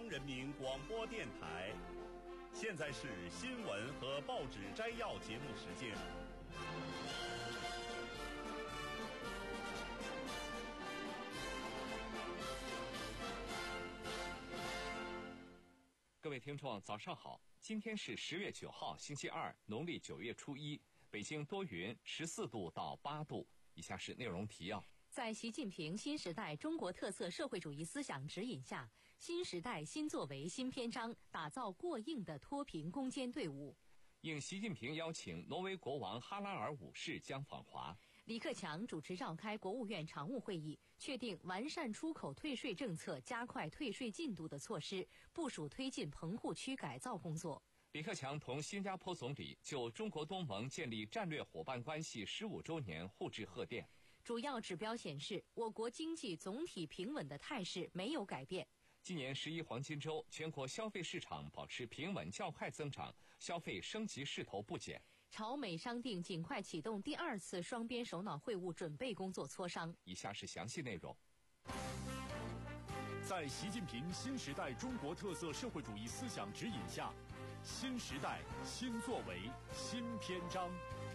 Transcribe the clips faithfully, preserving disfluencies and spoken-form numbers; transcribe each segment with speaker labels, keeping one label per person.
Speaker 1: 央人民广播电台。现在是新闻和报纸摘要节目时间。
Speaker 2: 各位听众早上好，今天是十月九号星期二，农历九月初一，北京多云，十四度到八度。以下是内容提要。
Speaker 3: 在习近平新时代中国特色社会主义思想指引下，新时代新作为新篇章，打造过硬的脱贫攻坚队伍。
Speaker 2: 应习近平邀请，挪威国王哈拉尔五世将访华。
Speaker 3: 李克强主持召开国务院常务会议，确定完善出口退税政策、加快退税进度的措施，部署推进棚户区改造工作。
Speaker 2: 李克强同新加坡总理就中国东盟建立战略伙伴关系十五周年互致贺电。
Speaker 3: 主要指标显示，我国经济总体平稳的态势没有改变。
Speaker 2: 今年十一黄金周，全国消费市场保持平稳较快增长，消费升级势头不减。
Speaker 3: 朝美商定尽快启动第二次双边首脑会晤准备工作磋商。
Speaker 2: 以下是详细内容。
Speaker 1: 在习近平新时代中国特色社会主义思想指引下，新时代新作为新篇章。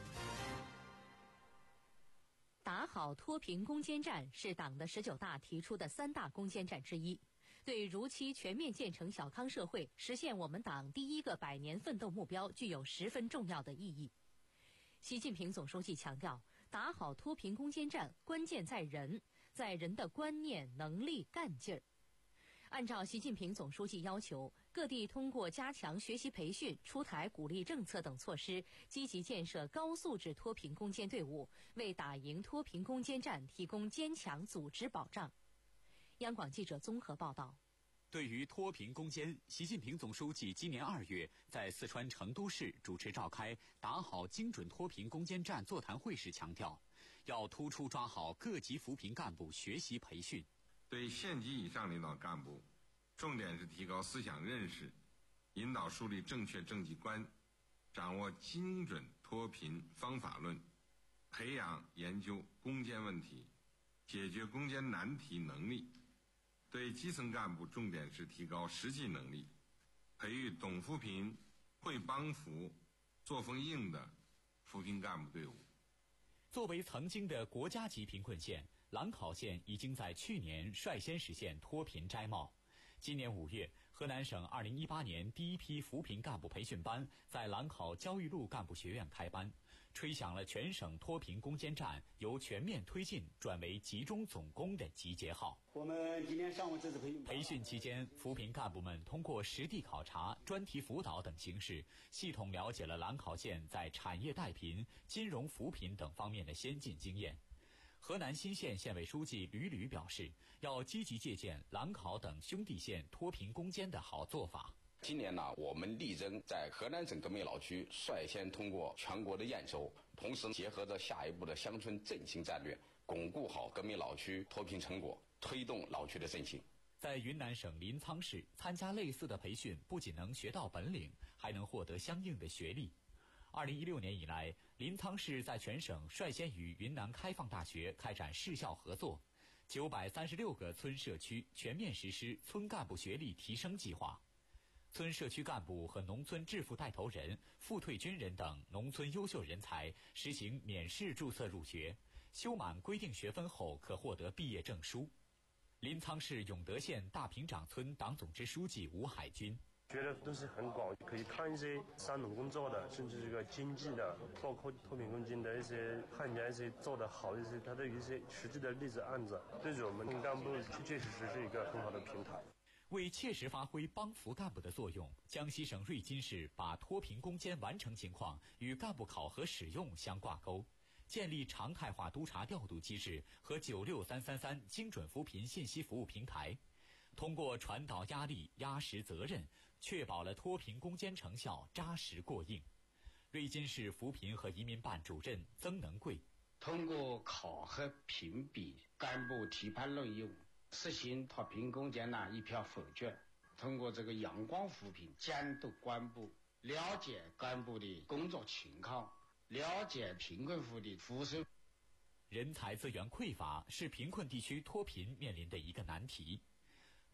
Speaker 3: 打好脱贫攻坚战是党的十九大提出的三大攻坚战之一，对如期全面建成小康社会，实现我们党第一个百年奋斗目标具有十分重要的意义。习近平总书记强调，打好脱贫攻坚战关键在人，在人的观念、能力、干劲儿。按照习近平总书记要求，各地通过加强学习培训、出台鼓励政策等措施，积极建设高素质脱贫攻坚队伍，为打赢脱贫攻坚战提供坚强组织保障。央广记者综合报道。
Speaker 4: 对于脱贫攻坚，习近平总书记今年二月在四川成都市主持召开打好精准脱贫攻坚战座谈会时强调，要突出抓好各级扶贫干部学习培训。
Speaker 5: 对县级以上领导干部，重点是提高思想认识，引导树立正确政绩观，掌握精准脱贫方法论，培养研究攻坚问题、解决攻坚难题能力。对基层干部，重点是提高实际能力，培育懂扶贫、会帮扶、作风硬的扶贫干部队伍。
Speaker 4: 作为曾经的国家级贫困县，兰考县已经在去年率先实现脱贫摘帽。今年五月，河南省二零一八年第一批扶贫干部培训班在兰考焦裕禄干部学院开班，吹响了全省脱贫攻坚战由全面推进转为集中总攻的集结号。
Speaker 6: 我们今天上午这次培训
Speaker 4: 培训期间，扶贫干部们通过实地考察、专题辅导等形式，系统了解了兰考县在产业带贫、金融扶贫等方面的先进经验。河南新县县委书记吕吕表示，要积极借鉴兰考等兄弟县脱贫攻坚的好做法。
Speaker 7: 今年呢，我们力争在河南省革命老区率先通过全国的验收，同时结合着下一步的乡村振兴战略，巩固好革命老区脱贫成果，推动老区的振兴。
Speaker 4: 在云南省临沧市参加类似的培训，不仅能学到本领，还能获得相应的学历。二零一六年以来，临沧市在全省率先与云南开放大学开展市校合作，九百三十六个村社区全面实施村干部学历提升计划。村社区干部和农村致富带头人、复退军人等农村优秀人才实行免试注册入学，修满规定学分后可获得毕业证书。临沧市永德县大坪长村党总支书记吴海军
Speaker 8: 觉得都是很广，可以看一些三农工作的，甚至这个经济的，包括脱贫攻坚的一些，看人家一些做得好的一些，他的一些实际的例子案子，对我们干部确确实实是一个很好的平台。
Speaker 4: 为切实发挥帮扶干部的作用，江西省瑞金市把脱贫攻坚完成情况与干部考核使用相挂钩，建立常态化督查调度机制和九六三三三精准扶贫信息服务平台，通过传导压力、压实责任，确保了脱贫攻坚成效扎实过硬。瑞金市扶贫和移民办主任曾能贵
Speaker 9: 通过考核评比干部提判论用，实行脱贫攻坚呢一票否决。通过这个阳光扶贫监督干部，了解干部的工作情况，了解贫困户的扶持。
Speaker 4: 人才资源匮乏是贫困地区脱贫面临的一个难题。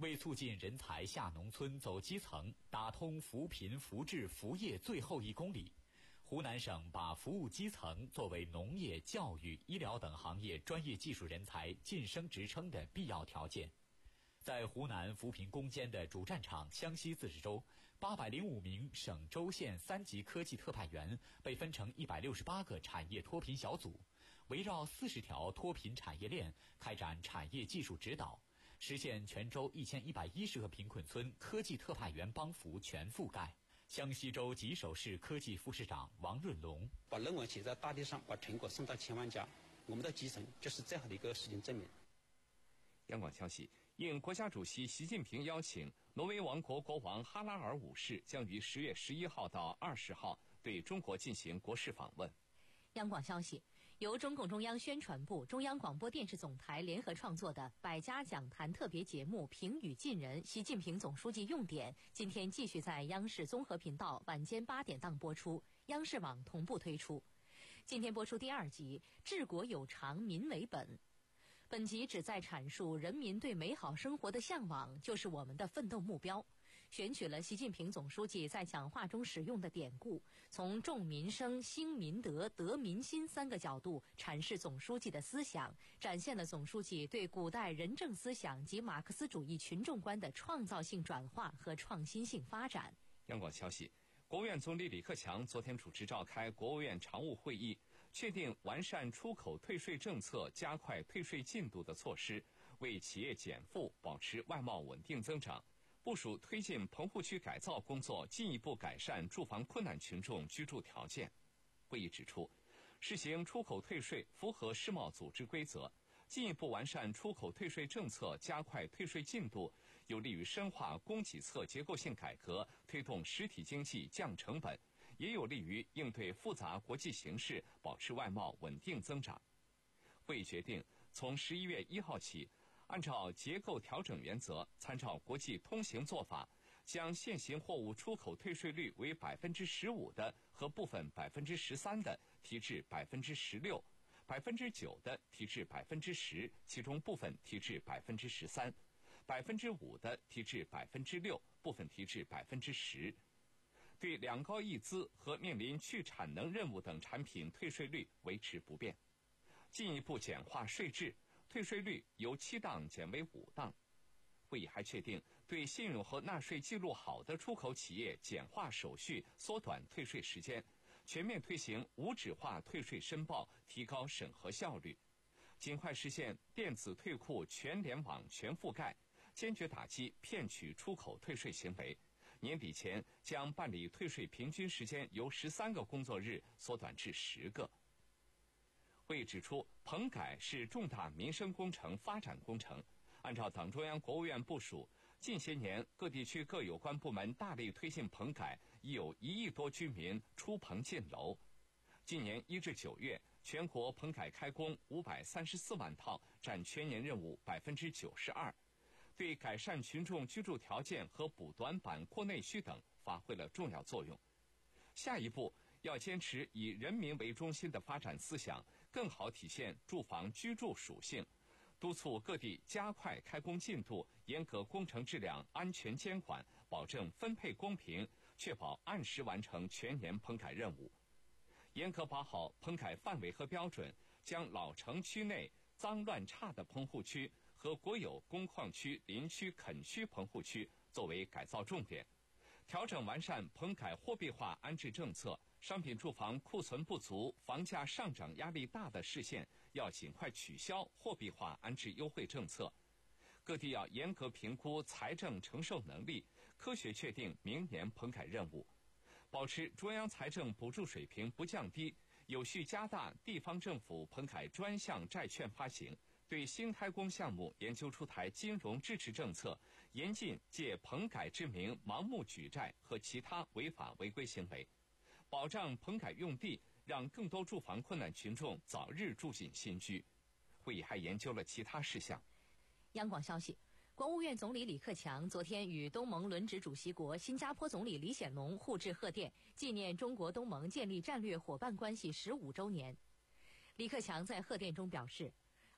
Speaker 4: 为促进人才下农村走基层，打通扶贫扶志扶业最后一公里，湖南省把服务基层作为农业、教育、医疗等行业专业技术人才晋升职称的必要条件。在湖南扶贫攻坚的主战场湘西自治州，八百零五名省州县三级科技特派员被分成一百六十八个产业脱贫小组，围绕四十条脱贫产业链开展产业技术指导，实现全州一千一百一十个贫困村科技特派员帮扶全覆盖。湘西州吉首市科技副市长王润龙：
Speaker 10: 把人文写在大地上，把成果送到千万家，我们的基层就是这样的一个事情证明。
Speaker 2: 央广消息，应国家主席习近平邀请，挪威王国国王哈拉尔五世将于十月十一号到二十号对中国进行国事访问。
Speaker 3: 央广消息，由中共中央宣传部、中央广播电视总台联合创作的百家讲坛特别节目《评语近人》习近平总书记用典，今天继续在央视综合频道晚间八点档播出，央视网同步推出。今天播出第二集《治国有常，民为本》。本集旨在阐述人民对美好生活的向往就是我们的奋斗目标，选取了习近平总书记在讲话中使用的典故，从重民生、兴民德、得民心三个角度阐释总书记的思想，展现了总书记对古代仁政思想及马克思主义群众观的创造性转化和创新性发展。
Speaker 2: 央广消息，国务院总理李克强昨天主持召开国务院常务会议，确定完善出口退税政策、加快退税进度的措施，为企业减负、保持外贸稳定增长，部署推进棚户区改造工作，进一步改善住房困难群众居住条件。会议指出，实行出口退税符合世贸组织规则，进一步完善出口退税政策，加快退税进度，有利于深化供给侧结构性改革，推动实体经济降成本，也有利于应对复杂国际形势，保持外贸稳定增长。会议决定，从十一月一号起，按照结构调整原则，参照国际通行做法，将现行货物出口退税率为百分之十五的和部分百分之十三的提至百分之十六，百分之九的提至百分之十，其中部分提至百分之十三，百分之五的提至百分之六，部分提至百分之十。对两高一资和面临去产能任务等产品退税率维持不变，进一步简化税制，退税率由七档减为五档。会议还确定，对信用和纳税记录好的出口企业简化手续，缩短退税时间，全面推行无纸化退税申报，提高审核效率，尽快实现电子退库全联网全覆盖，坚决打击骗取出口退税行为。年底前将办理退税平均时间由十三个工作日缩短至十个。会议指出，棚改是重大民生工程、发展工程。按照党中央、国务院部署，近些年各地区各有关部门大力推进棚改，已有一亿多居民出棚进楼。今年一至九月，全国棚改开工五百三十四万套，占全年任务百分之九十二。对改善群众居住条件和补短板、扩内需等发挥了重要作用。下一步要坚持以人民为中心的发展思想，更好体现住房居住属性，督促各地加快开工进度，严格工程质量安全监管，保证分配公平，确保按时完成全年棚改任务。严格把好棚改范围和标准，将老城区内脏乱差的棚户区和国有工矿区、林区、垦区棚户区作为改造重点，调整完善棚改货币化安置政策。商品住房库存不足、房价上涨压力大的市县，要尽快取消货币化安置优惠政策。各地要严格评估财政承受能力，科学确定明年棚改任务，保持中央财政补助水平不降低，有序加大地方政府棚改专项债券发行。对新开工项目研究出台金融支持政策，严禁借棚改之名盲目举债和其他违法违规行为，保障棚改用地，让更多住房困难群众早日住进新居。会议还研究了其他事项。
Speaker 3: 央广消息，国务院总理李克强昨天与东盟轮值主席国新加坡总理李显龙互致贺电，纪念中国东盟建立战略伙伴关系十五周年。李克强在贺电中表示，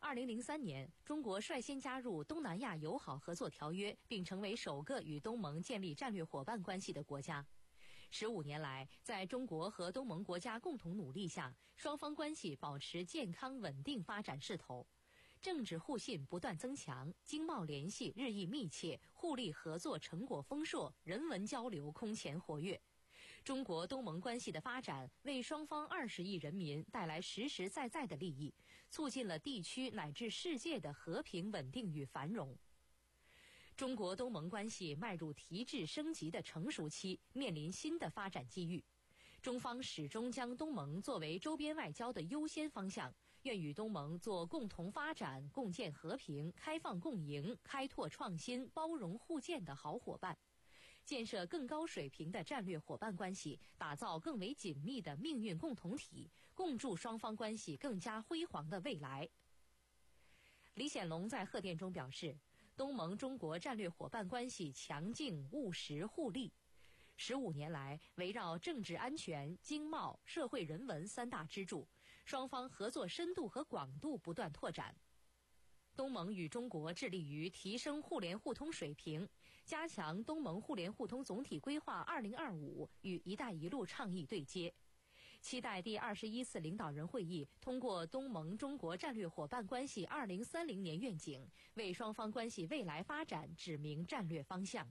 Speaker 3: 二零零三年，中国率先加入东南亚友好合作条约，并成为首个与东盟建立战略伙伴关系的国家。十五年来，在中国和东盟国家共同努力下，双方关系保持健康稳定发展势头，政治互信不断增强，经贸联系日益密切，互利合作成果丰硕，人文交流空前活跃。中国东盟关系的发展为双方二十亿人民带来实实在在的利益，促进了地区乃至世界的和平稳定与繁荣。中国东盟关系迈入提质升级的成熟期，面临新的发展机遇。中方始终将东盟作为周边外交的优先方向，愿与东盟做共同发展、共建和平、开放共赢、开拓创新、包容互鉴的好伙伴，建设更高水平的战略伙伴关系，打造更为紧密的命运共同体，共筑双方关系更加辉煌的未来。李显龙在贺电中表示，东盟中国战略伙伴关系强劲务实互利。十五年来，围绕政治安全、经贸、社会人文三大支柱，双方合作深度和广度不断拓展。东盟与中国致力于提升互联互通水平，加强东盟互联互通总体规划二零二五与“一带一路”倡议对接。期待第二十一次领导人会议通过东盟中国战略伙伴关系二零三零年愿景，为双方关系未来发展指明战略方向。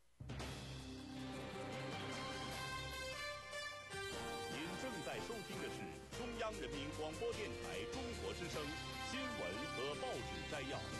Speaker 1: 您正在收听的是中央人民广播电台中国之声新闻和报纸摘要。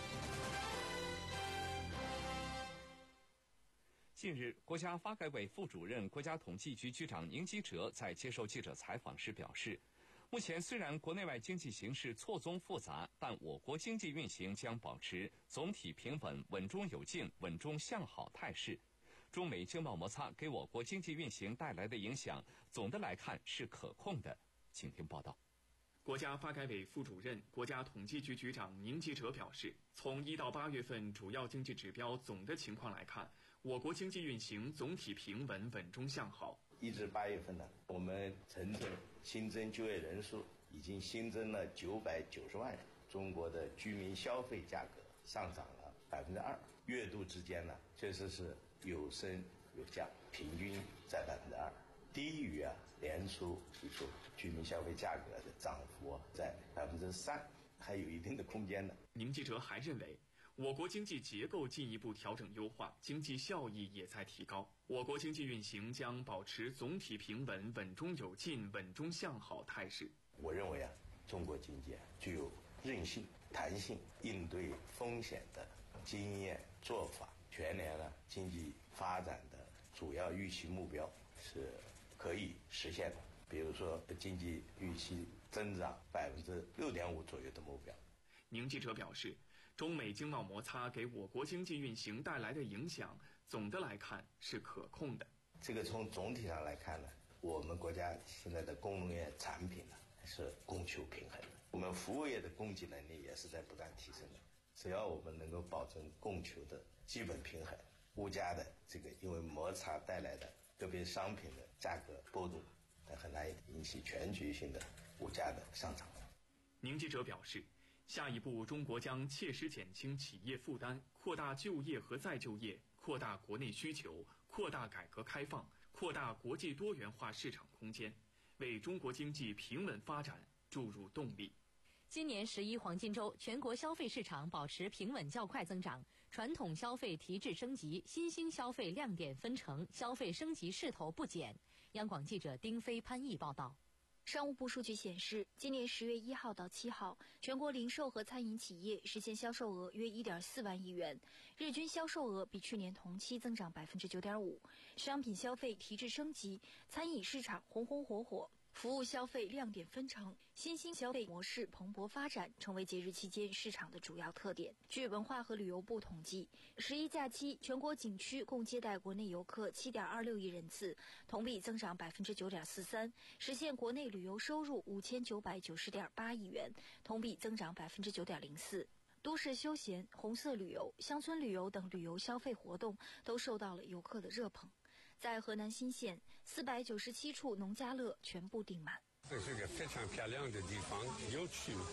Speaker 2: 近日，国家发改委副主任、国家统计局局长宁吉喆在接受记者采访时表示，目前虽然国内外经济形势错综复杂，但我国经济运行将保持总体平稳、稳中有进、稳中向好态势。中美经贸摩擦给我国经济运行带来的影响，总的来看是可控的。请听报道。
Speaker 11: 国家发改委副主任、国家统计局局长宁吉喆表示，从一到八月份主要经济指标总的情况来看，我国经济运行总体平稳、稳中向好。
Speaker 12: 一至八月份呢，我们城镇新增就业人数已经新增了九百九十万人，中国的居民消费价格上涨了百分之二，月度之间呢，确实是有升有降，平均在百分之二，低于啊年初提出居民消费价格的涨幅在百分之三，还有一定的空间的。
Speaker 11: 宁吉喆还认为，我国经济结构进一步调整优化，经济效益也在提高。我国经济运行将保持总体平稳、稳中有进、稳中向好态势。
Speaker 12: 我认为啊，中国经济啊具有韧性、弹性、应对风险的经验做法。全年呢，经济发展的主要预期目标是可以实现的。比如说，经济预期增长百分之六点五左右的目标。
Speaker 11: 宁吉喆表示，中美经贸摩擦给我国经济运行带来的影响，总的来看是可控的。
Speaker 12: 这个从总体上来看呢，我们国家现在的工业产品呢是供求平衡的，我们服务业的供给能力也是在不断提升的。只要我们能够保证供求的基本平衡，物价的这个因为摩擦带来的个别商品的价格波动，很难引起全局性的物价的上涨。
Speaker 11: 宁吉喆表示，下一步中国将切实减轻企业负担，扩大就业和再就业，扩大国内需求，扩大改革开放，扩大国际多元化市场空间，为中国经济平稳发展注入动力。
Speaker 3: 今年十一黄金周，全国消费市场保持平稳较快增长，传统消费提质升级，新兴消费亮点纷呈，消费升级势头不减。央广记者丁飞、潘毅报道。
Speaker 13: 商务部数据显示，今年十月一号到七号，全国零售和餐饮企业实现销售额约一点四万亿元，日均销售额比去年同期增长百分之九点五。商品消费提质升级，餐饮市场红红火火，服务消费亮点纷呈，新兴消费模式蓬勃发展，成为节日期间市场的主要特点。据文化和旅游部统计，十一假期全国景区共接待国内游客七点二六亿人次，同比增长百分之九点四三，实现国内旅游收入五千九百九十点八亿元，同比增长百分之九点零四。都市休闲、红色旅游、乡村旅游等旅游消费活动都受到了游客的热捧。在河南新县，四百九十七处农家乐全部订满。
Speaker 14: 这是个非常漂亮的地方，有趣。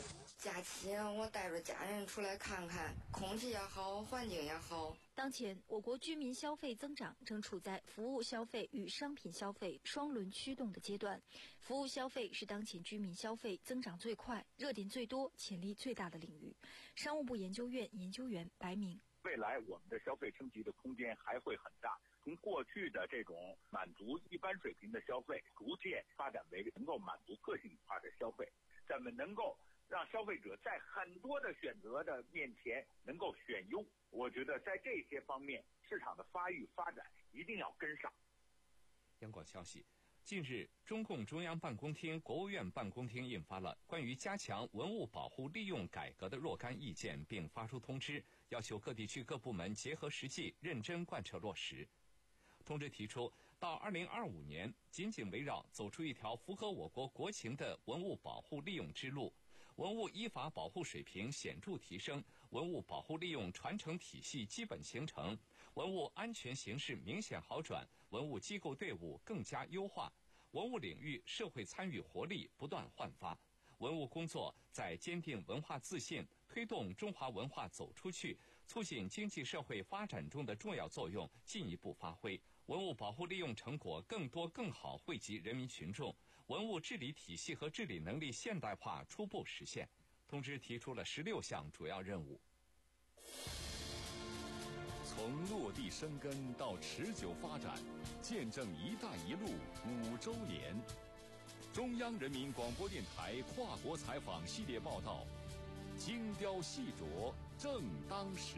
Speaker 14: 假期我带着家人出来看看，空气也好，环境也好。
Speaker 13: 当前，我国居民消费增长正处在服务消费与商品消费双轮驱动的阶段。服务消费是当前居民消费增长最快、热点最多、潜力最大的领域。商务部研究院研究员白明：
Speaker 15: 未来我们的消费升级的空间还会很大。从过去的这种满足一般水平的消费，逐渐发展为能够满足个性化的消费。咱们能够让消费者在很多的选择的面前能够选优，我觉得在这些方面市场的发育发展一定要跟上。
Speaker 2: 央广消息，近日，中共中央办公厅、国务院办公厅印发了关于加强文物保护利用改革的若干意见，并发出通知，要求各地区各部门结合实际，认真贯彻落实。通知提出，到二零二五年，紧紧围绕走出一条符合我国国情的文物保护利用之路，文物依法保护水平显著提升，文物保护利用传承体系基本形成，文物安全形势明显好转，文物机构队伍更加优化，文物领域社会参与活力不断焕发，文物工作在坚定文化自信、推动中华文化走出去、促进经济社会发展中的重要作用进一步发挥，文物保护利用成果更多更好惠及人民群众，文物治理体系和治理能力现代化初步实现。通知提出了十六项主要任务。
Speaker 1: 从落地生根到持久发展，见证“一带一路”五周年。中央人民广播电台跨国采访系列报道，精雕细琢，正当时。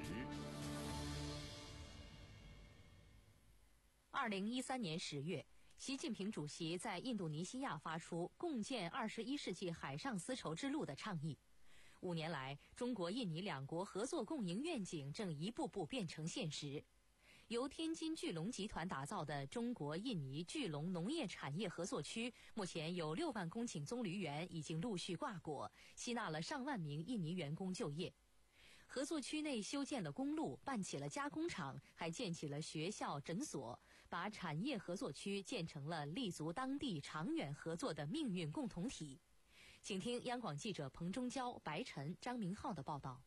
Speaker 3: 二零一三年十月，习近平主席在印度尼西亚发出共建二十一世纪海上丝绸之路的倡议。五年来，中国印尼两国合作共赢愿景正一步步变成现实。由天津巨龙集团打造的中国印尼巨龙农业产业合作区，目前有六万公顷棕榈园已经陆续挂果，吸纳了上万名印尼员工就业。合作区内修建了公路，办起了加工厂，还建起了学校、诊所，把产业合作区建成了立足当地长远合作的命运共同体。请听央广记者彭中娇、白晨、张明浩的报道。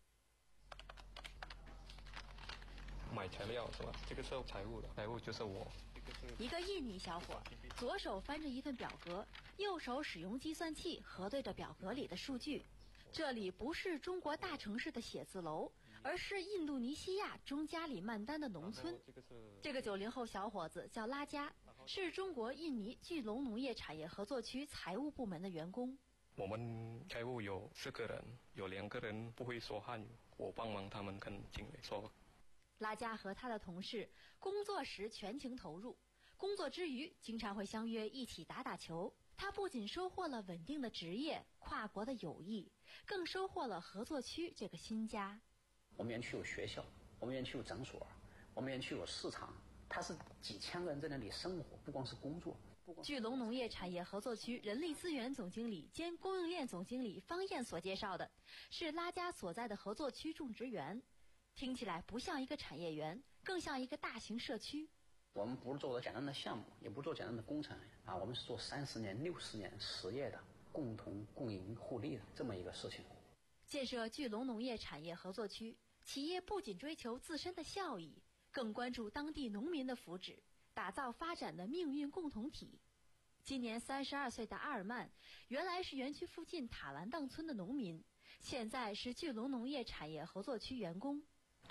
Speaker 16: 买材料是吧？这个是财务的，财务就是我。
Speaker 17: 一个印尼小伙，左手翻着一份表格，右手使用计算器核对着表格里的数据。这里不是中国大城市的写字楼，而是印度尼西亚中加里曼丹的农村。这个九零后小伙子叫拉加，是中国印尼巨龙农业产业合作区财务部门的员工。
Speaker 16: 我们财务有四个人，有两个人不会说汉语，我帮忙他们跟经理说。
Speaker 17: 拉加和他的同事工作时全情投入，工作之余经常会相约一起打打球。他不仅收获了稳定的职业、跨国的友谊，更收获了合作区这个新家。
Speaker 18: 我们园区有学校，我们园区有诊所，我们园区有市场，它是几千个人在那里生活，不光是工作。
Speaker 17: 巨龙农业产业合作区人力资源总经理兼供应链总经理方燕所介绍的，是拉加所在的合作区种植园。听起来不像一个产业园，更像一个大型社区。
Speaker 18: 我们不是做的简单的项目，也不是做简单的工程啊，我们是做三十年、六十年实业的，共同共赢互利的这么一个事情。
Speaker 17: 建设巨龙农业产业合作区，企业不仅追求自身的效益，更关注当地农民的福祉，打造发展的命运共同体。今年三十二岁的阿尔曼，原来是园区附近塔兰当村的农民，现在是巨龙农业产业合作区员工。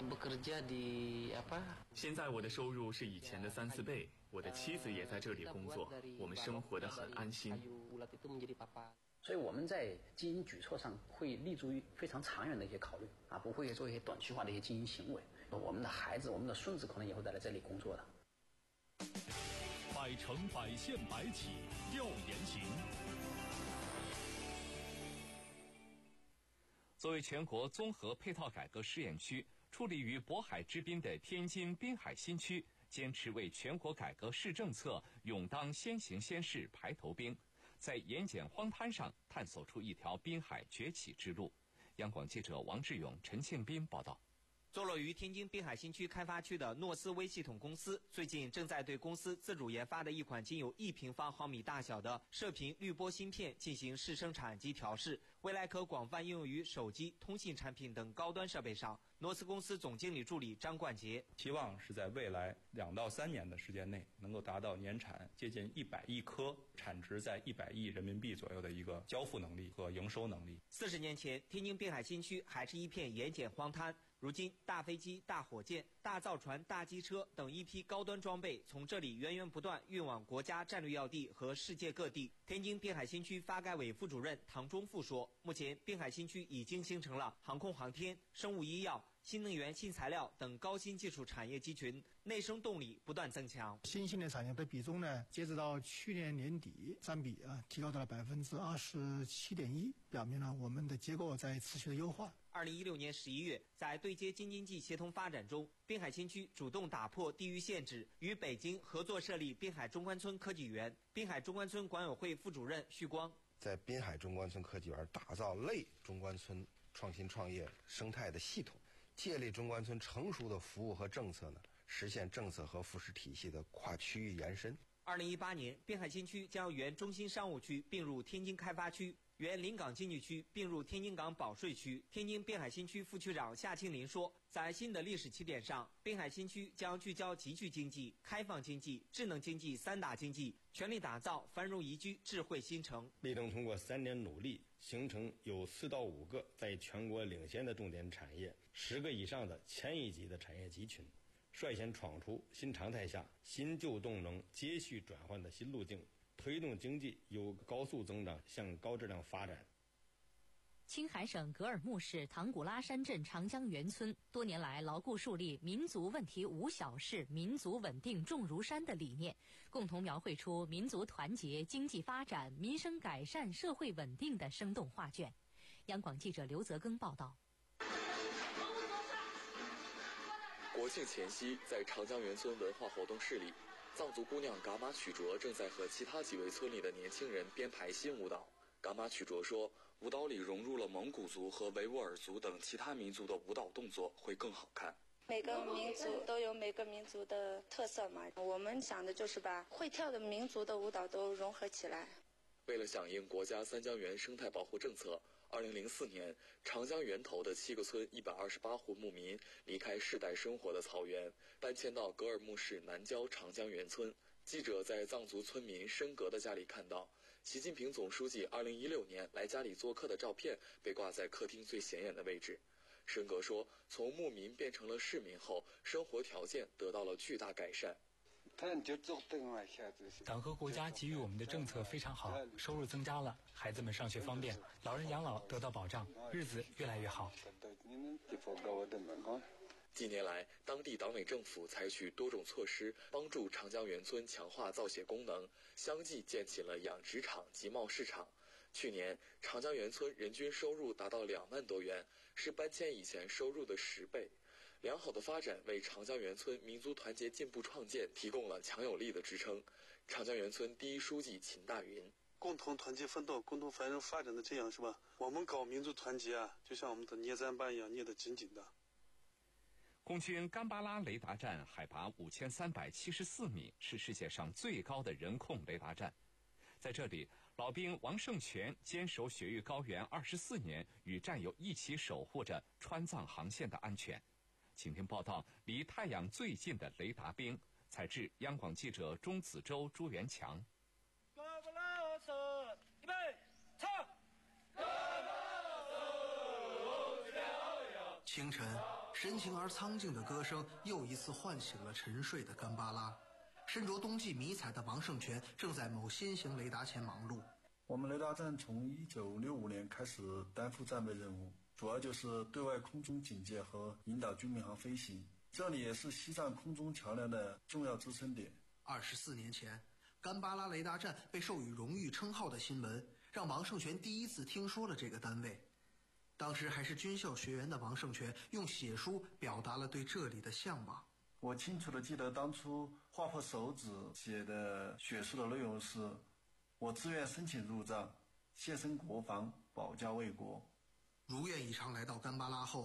Speaker 11: 现在我的收入是以前的三四倍，我的妻子也在这里工作，我们生活得很安心。
Speaker 18: 所以我们在经营举措上会立足于非常长远的一些考虑啊，不会做一些短期化的一些经营行为。我们的孩子、我们的孙子可能也会在这里工作的。
Speaker 1: 百城百县百企调研行。
Speaker 2: 作为全国综合配套改革试验区，矗立于渤海之滨的天津滨海新区，坚持为全国改革市政策勇当先行先试排头兵，在盐碱荒滩上探索出一条滨海崛起之路。央广记者王志勇、陈庆斌报道。
Speaker 19: 坐落于天津滨海新区开发区的诺斯微系统公司，最近正在对公司自主研发的一款仅有一平方毫米大小的射频滤波芯片进行试生产及调试，未来可广泛应用于手机、通信产品等高端设备上。诺斯公司总经理助理张冠杰
Speaker 20: 期望是在未来两到三年的时间内，能够达到年产接近一百亿颗，产值在一百亿人民币左右的一个交付能力和营收能力。
Speaker 19: 四十年前，天津滨海新区还是一片盐碱荒滩。如今，大飞机、大火箭、大造船、大机车等一批高端装备从这里源源不断运往国家战略要地和世界各地。天津滨海新区发改委副主任唐忠富说，目前滨海新区已经形成了航空航天、生物医药、新能源、新材料等高新技术产业集群，内生动力不断增强。
Speaker 21: 新兴的产业的比重呢，截止到去年年底占比啊提高到了百分之二十七点一，表明了我们的结构在持续的优化。
Speaker 19: 二零一六年十一月，在对接京津冀协同发展中，滨海新区主动打破地域限制，与北京合作设立滨海中关村科技园。滨海中关村管委会副主任徐光
Speaker 22: 在滨海中关村科技园打造类中关村创新创业生态的系统，借力中关村成熟的服务和政策呢，实现政策和扶持体系的跨区域延伸。
Speaker 19: 二零一八年，滨海新区将原中心商务区并入天津开发区，原临港经济区并入天津港保税区。天津滨海新区副区长夏庆林说，在新的历史起点上，滨海新区将聚焦集聚经济、开放经济、智能经济三大经济，全力打造繁荣宜居智慧新城。
Speaker 23: 力争通过三年努力，形成有四到五个在全国领先的重点产业，十个以上的前一级的产业集群，率先闯出新常态下新旧动能接续转换的新路径，推动经济由高速增长向高质量发展。
Speaker 3: 青海省格尔木市唐古拉山镇长江源村多年来牢固树立民族问题无小事、民族稳定重如山的理念，共同描绘出民族团结、经济发展、民生改善、社会稳定的生动画卷。央广记者刘泽庚报道。
Speaker 24: 国庆前夕，在长江源村文化活动室里，藏族姑娘噶玛曲卓正在和其他几位村里的年轻人编排新舞蹈。噶玛曲卓说，舞蹈里融入了蒙古族和维吾尔族等其他民族的舞蹈动作，会更好看。
Speaker 25: 每个民族都有每个民族的特色嘛，我们想的就是把会跳的民族的舞蹈都融合起来。
Speaker 24: 为了响应国家三江源生态保护政策，二零零四年，长江源头的七个村一百二十八户牧民离开世代生活的草原，搬迁到格尔木市南郊长江源村。记者在藏族村民申格的家里看到，习近平总书记二零一六年来家里做客的照片被挂在客厅最显眼的位置。申格说，从牧民变成了市民后，生活条件得到了巨大改善。
Speaker 26: 党和国家给予我们的政策非常好，收入增加了，孩子们上学方便，老人养老得到保障，日子越来越好。
Speaker 24: 近年来，当地党委政府采取多种措施，帮助长江源村强化造血功能，相继建起了养殖场及贸市场。去年，长江源村人均收入达到两万多元，是搬迁以前收入的十倍。良好的发展为长江源村民族团结进步创建提供了强有力的支撑。长江源村第一书记秦大云：
Speaker 27: 共同团结奋斗，共同繁荣发展的这样是吧？我们搞民族团结啊，就像我们的捏砧板一样，捏得紧紧的。
Speaker 2: 共军甘巴拉雷达站海拔五千三百七十四米，是世界上最高的人控雷达站。在这里，老兵王胜全坚守雪域高原二十四年，与战友一起守护着川藏航线的安全。请听报道：离太阳最近的雷达兵。采制央广记者钟子洲、朱元强。
Speaker 28: 预备，唱。
Speaker 29: 清晨，深情而苍劲的歌声又一次唤醒了沉睡的甘巴拉。身着冬季迷彩的王胜全正在某新型雷达前忙碌。
Speaker 30: 我们雷达站从一九六五年开始担负战备任务，主要就是对外空中警戒和引导军民航飞行。这里也是西藏空中桥梁的重要支撑点。
Speaker 29: 二十四年前，甘巴拉雷达站被授予荣誉称号的新闻，让王胜全第一次听说了这个单位。当时还是军校学员的王胜全用写书表达了对这里的向往。
Speaker 30: 我清楚地记得当初划破手指写的血书的内容是：我自愿申请入藏，献身国防，保家卫国。
Speaker 29: 如愿以偿来到甘巴拉后，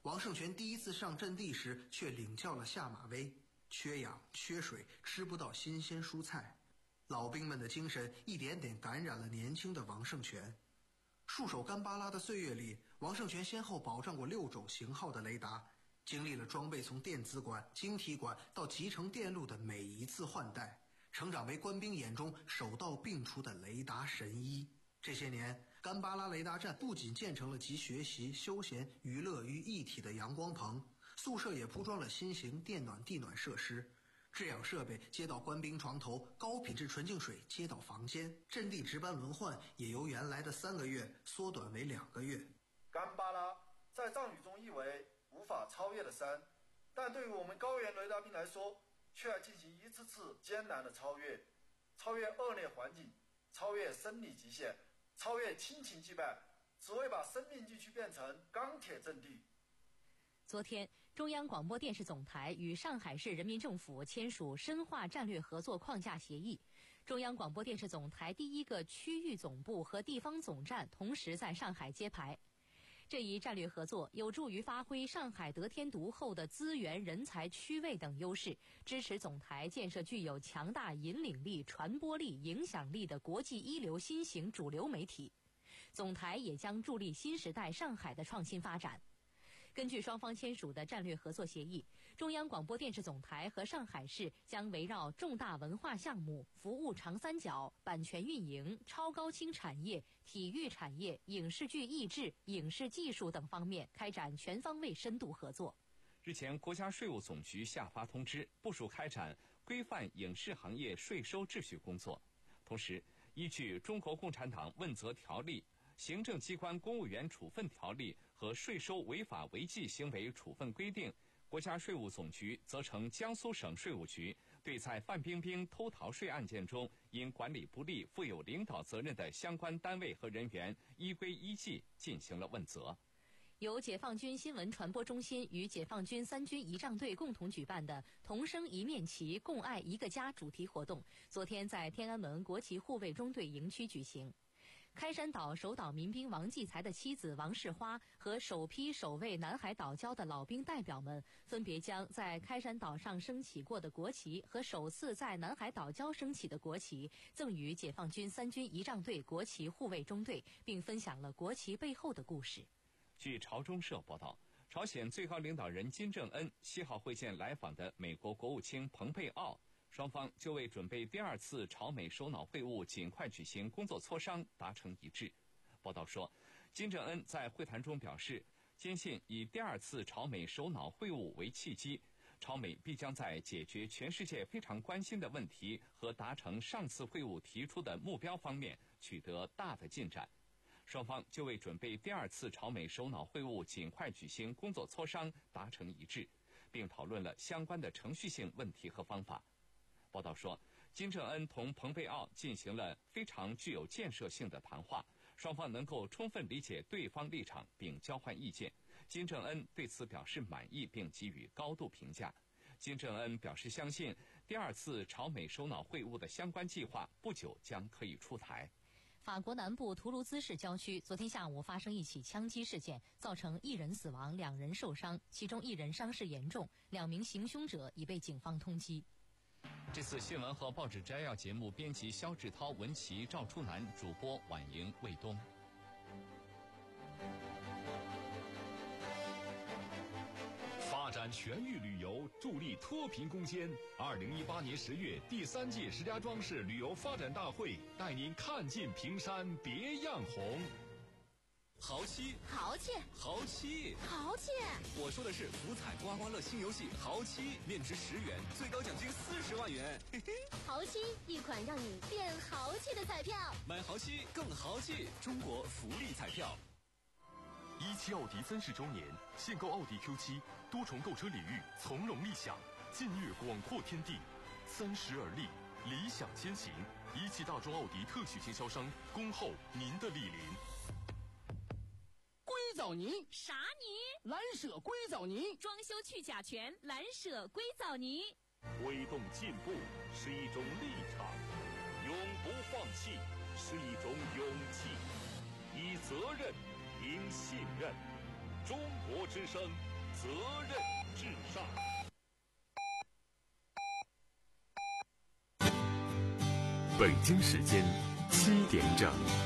Speaker 29: 王胜权第一次上阵地时却领教了下马威，缺氧缺水，吃不到新鲜蔬菜。老兵们的精神一点点感染了年轻的王胜权。戍守干巴拉的岁月里，王胜权先后保障过六种型号的雷达，经历了装备从电子管、晶体管到集成电路的每一次换代，成长为官兵眼中手到病除的雷达神医。这些年，干巴拉雷达站不仅建成了集学习、休闲、娱乐于一体的阳光棚，宿舍也铺装了新型电暖地暖设施，制氧设备接到官兵床头，高品质纯净水接到房间，阵地值班轮换也由原来的三个月缩短为两个月。
Speaker 30: 干巴拉在藏语中意为无法超越的山，但对于我们高原雷达兵来说，却要进行一次次艰难的超越，超越恶劣环境，超越生理极限，超越亲情羁绊，只为把生命禁区变成钢铁阵地。
Speaker 3: 昨天，中央广播电视总台与上海市人民政府签署深化战略合作框架协议，中央广播电视总台第一个区域总部和地方总站同时在上海揭牌。这一战略合作有助于发挥上海得天独厚的资源、人才、区位等优势，支持总台建设具有强大引领力、传播力、影响力的国际一流新型主流媒体。总台也将助力新时代上海的创新发展。根据双方签署的战略合作协议，中央广播电视总台和上海市将围绕重大文化项目、服务长三角、版权运营、超高清产业、体育产业、影视剧译制、影视技术等方面开展全方位深度合作。
Speaker 2: 日前，国家税务总局下发通知，部署开展规范影视行业税收秩序工作。同时，依据《中国共产党问责条例》、行政机关公务员处分条例和税收违法违纪行为处分规定，国家税务总局责成江苏省税务局对在范冰冰偷逃税案件中因管理不力负有领导责任的相关单位和人员依规依纪进行了问责。
Speaker 3: 由解放军新闻传播中心与解放军三军仪仗队共同举办的“同声一面旗，共爱一个家”主题活动，昨天在天安门国旗护卫中队营区举行。开山岛守岛民兵王继才的妻子王世花和首批守卫南海岛礁的老兵代表们，分别将在开山岛上升起过的国旗和首次在南海岛礁升起的国旗赠予解放军三军仪仗队国旗护卫中队，并分享了国旗背后的故事。
Speaker 2: 据朝中社报道，朝鲜最高领导人金正恩七号会见来访的美国国务卿蓬佩奥，双方就为准备第二次朝美首脑会晤尽快举行工作磋商达成一致。报道说，金正恩在会谈中表示，坚信以第二次朝美首脑会晤为契机，朝美必将在解决全世界非常关心的问题和达成上次会晤提出的目标方面取得大的进展。双方就为准备第二次朝美首脑会晤尽快举行工作磋商达成一致，并讨论了相关的程序性问题和方法。报道说，金正恩同蓬佩奥进行了非常具有建设性的谈话，双方能够充分理解对方立场并交换意见。金正恩对此表示满意并给予高度评价。金正恩表示相信，第二次朝美首脑会晤的相关计划不久将可以出台。
Speaker 3: 法国南部图卢兹市郊区昨天下午发生一起枪击事件，造成一人死亡，两人受伤，其中一人伤势严重，两名行凶者已被警方通缉。
Speaker 2: 这次新闻和报纸摘要节目编辑肖志涛、文琪、赵初南，主播婉莹、卫东。
Speaker 1: 发展全域旅游，助力脱贫攻坚。二零一八年十月，第三届石家庄市旅游发展大会带您看尽平山别样红。
Speaker 4: 豪七，
Speaker 5: 豪气，
Speaker 4: 豪七，
Speaker 5: 豪气！
Speaker 4: 我说的是福彩刮刮乐新游戏豪七，面值十元，最高奖金四十万元。嘿嘿，
Speaker 5: 豪七，一款让你变豪气的彩票。
Speaker 4: 买豪七更豪气，中国福利彩票。
Speaker 1: 一汽奥迪三十周年，限购奥迪 Q 七，多重购车礼遇，从容立享，近悦广阔天地。三十而立，理想先行。一汽大众奥迪特许经销商，恭候您的莅临。
Speaker 6: 硅藻泥，
Speaker 5: 啥泥？
Speaker 6: 蓝舍硅藻泥，
Speaker 5: 装修去甲醛，蓝舍硅藻泥。
Speaker 1: 推动进步是一种立场，永不放弃是一种勇气，以责任赢信任。中国之声责任至上。
Speaker 6: 北京时间七点整。